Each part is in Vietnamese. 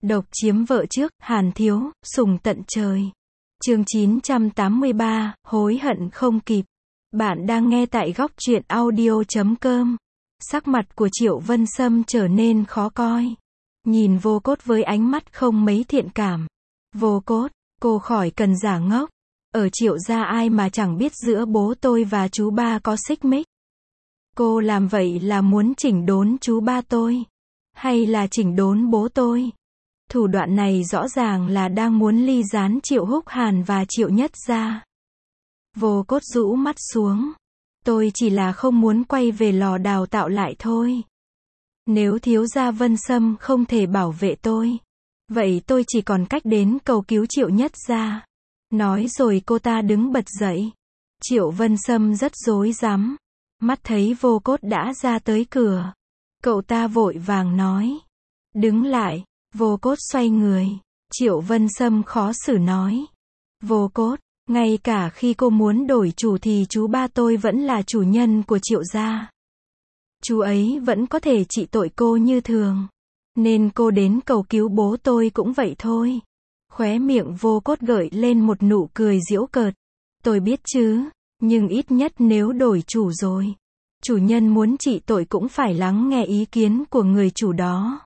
Độc chiếm vợ trước, Hàn Thiếu, sủng tận trời. Chương 983, hối hận không kịp. Bạn đang nghe tại góc truyện audio.com. Sắc mặt của Triệu Vân Sâm trở nên khó coi. Nhìn Vô Cốt với ánh mắt không mấy thiện cảm. Vô Cốt, cô khỏi cần giả ngốc. Ở Triệu gia ai mà chẳng biết giữa bố tôi và chú ba có xích mích. Cô làm vậy là muốn chỉnh đốn chú ba tôi? Hay là chỉnh đốn bố tôi? Thủ đoạn này rõ ràng là đang muốn ly gián Triệu Húc Hàn và Triệu Nhất gia. Vô Cốt rũ mắt xuống. Tôi chỉ là không muốn quay về lò đào tạo lại thôi. Nếu thiếu gia Vân Sâm không thể bảo vệ tôi, vậy tôi chỉ còn cách đến cầu cứu Triệu Nhất gia. Nói rồi cô ta đứng bật dậy. Triệu Vân Sâm rất rối rắm. Mắt thấy Vô Cốt đã ra tới cửa. Cậu ta vội vàng nói. Đứng lại. Vô Cốt xoay người. Triệu Vân Sâm khó xử nói. Vô Cốt, ngay cả khi cô muốn đổi chủ thì chú ba tôi vẫn là chủ nhân của Triệu gia. Chú ấy vẫn có thể trị tội cô như thường. Nên cô đến cầu cứu bố tôi cũng vậy thôi. Khóe miệng Vô Cốt gợi lên một nụ cười giễu cợt. Tôi biết chứ, nhưng ít nhất nếu đổi chủ rồi, chủ nhân muốn trị tội cũng phải lắng nghe ý kiến của người chủ đó.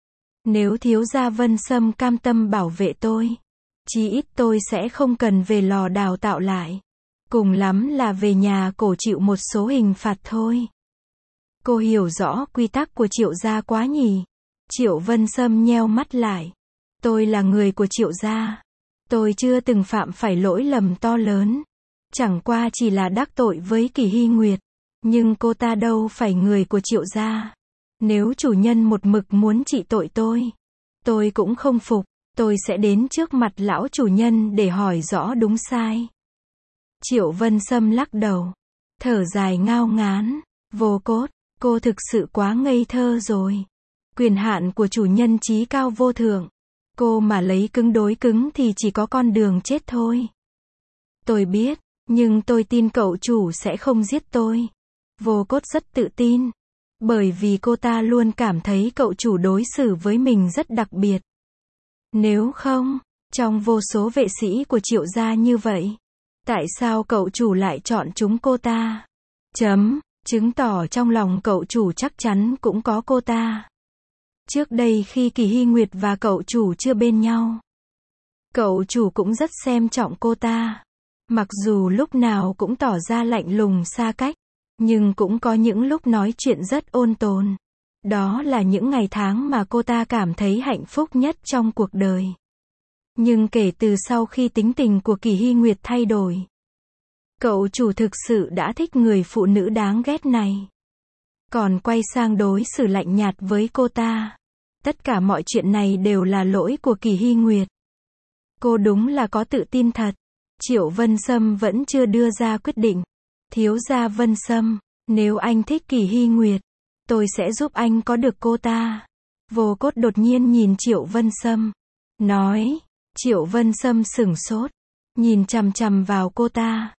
Nếu thiếu gia Vân Sâm cam tâm bảo vệ tôi, chí ít tôi sẽ không cần về lò đào tạo lại. Cùng lắm là về nhà cổ chịu một số hình phạt thôi. Cô hiểu rõ quy tắc của Triệu gia quá nhỉ? Triệu Vân Sâm nheo mắt lại. Tôi là người của Triệu gia. Tôi chưa từng phạm phải lỗi lầm to lớn. Chẳng qua chỉ là đắc tội với Kỳ Hy Nguyệt. Nhưng cô ta đâu phải người của Triệu gia. Nếu chủ nhân một mực muốn trị tội tôi cũng không phục. Tôi sẽ đến trước mặt lão chủ nhân để hỏi rõ đúng sai. Triệu Vân Sâm lắc đầu. Thở dài ngao ngán. Vô Cốt, cô thực sự quá ngây thơ rồi. Quyền hạn của chủ nhân chí cao vô thượng. Cô mà lấy cứng đối cứng thì chỉ có con đường chết thôi. Tôi biết, nhưng tôi tin cậu chủ sẽ không giết tôi. Vô Cốt rất tự tin. Bởi vì cô ta luôn cảm thấy cậu chủ đối xử với mình rất đặc biệt. Nếu không, trong vô số vệ sĩ của Triệu gia như vậy, tại sao cậu chủ lại chọn chúng cô ta? Chứng tỏ trong lòng cậu chủ chắc chắn cũng có cô ta. Trước đây khi Kỳ Hy Nguyệt và cậu chủ chưa bên nhau, cậu chủ cũng rất xem trọng cô ta. Mặc dù lúc nào cũng tỏ ra lạnh lùng xa cách, nhưng cũng có những lúc nói chuyện rất ôn tồn. Đó là những ngày tháng mà cô ta cảm thấy hạnh phúc nhất trong cuộc đời. Nhưng kể từ sau khi tính tình của Kỳ Hy Nguyệt thay đổi, cậu chủ thực sự đã thích người phụ nữ đáng ghét này. Còn quay sang đối xử lạnh nhạt với cô ta. Tất cả mọi chuyện này đều là lỗi của Kỳ Hy Nguyệt. Cô đúng là có tự tin thật. Triệu Vân Sâm vẫn chưa đưa ra quyết định. Thiếu gia Vân Sâm, nếu anh thích Kỳ Hy Nguyệt, tôi sẽ giúp anh có được cô ta. Vô Cốt đột nhiên nhìn Triệu Vân Sâm. Nói. Triệu Vân Sâm sửng sốt. Nhìn chằm chằm vào cô ta.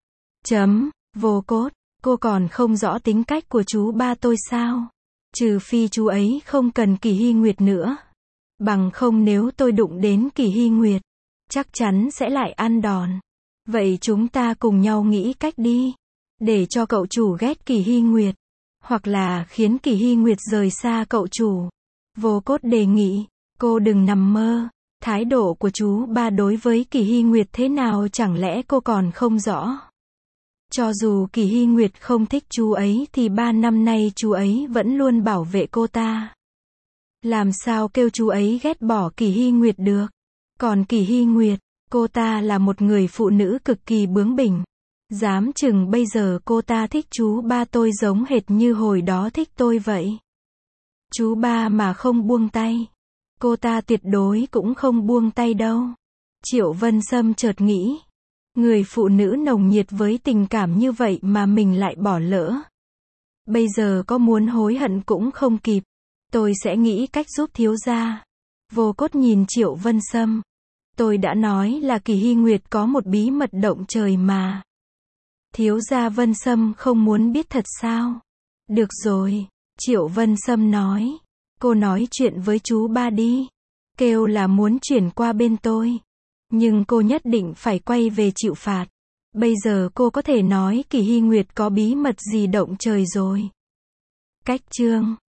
Vô Cốt, cô còn không rõ tính cách của chú ba tôi sao? Trừ phi chú ấy không cần Kỳ Hy Nguyệt nữa. Bằng không nếu tôi đụng đến Kỳ Hy Nguyệt, chắc chắn sẽ lại ăn đòn. Vậy chúng ta cùng nhau nghĩ cách đi. Để cho cậu chủ ghét Kỳ Hy Nguyệt. Hoặc là khiến Kỳ Hy Nguyệt rời xa cậu chủ. Vô Cốt đề nghị. Cô đừng nằm mơ. Thái độ của chú ba đối với Kỳ Hy Nguyệt thế nào chẳng lẽ cô còn không rõ? Cho dù Kỳ Hy Nguyệt không thích chú ấy thì 3 năm nay chú ấy vẫn luôn bảo vệ cô ta. Làm sao kêu chú ấy ghét bỏ Kỳ Hy Nguyệt được? Còn Kỳ Hy Nguyệt, cô ta là một người phụ nữ cực kỳ bướng bỉnh. Dám chừng bây giờ cô ta thích chú ba tôi giống hệt như hồi đó thích tôi vậy. Chú ba mà không buông tay, cô ta tuyệt đối cũng không buông tay đâu. Triệu Vân Sâm chợt nghĩ. Người phụ nữ nồng nhiệt với tình cảm như vậy mà mình lại bỏ lỡ. Bây giờ có muốn hối hận cũng không kịp. Tôi sẽ nghĩ cách giúp thiếu gia. Vô Cốt nhìn Triệu Vân Sâm. Tôi đã nói là Kỳ Hy Nguyệt có một bí mật động trời mà. Thiếu gia Vân Sâm không muốn biết thật sao? Được rồi, Triệu Vân Sâm nói. Cô nói chuyện với chú ba đi. kêu là muốn chuyển qua bên tôi. Nhưng cô nhất định phải quay về chịu phạt. Bây giờ cô có thể nói Kỳ Hy Nguyệt có bí mật gì động trời rồi. Cách chương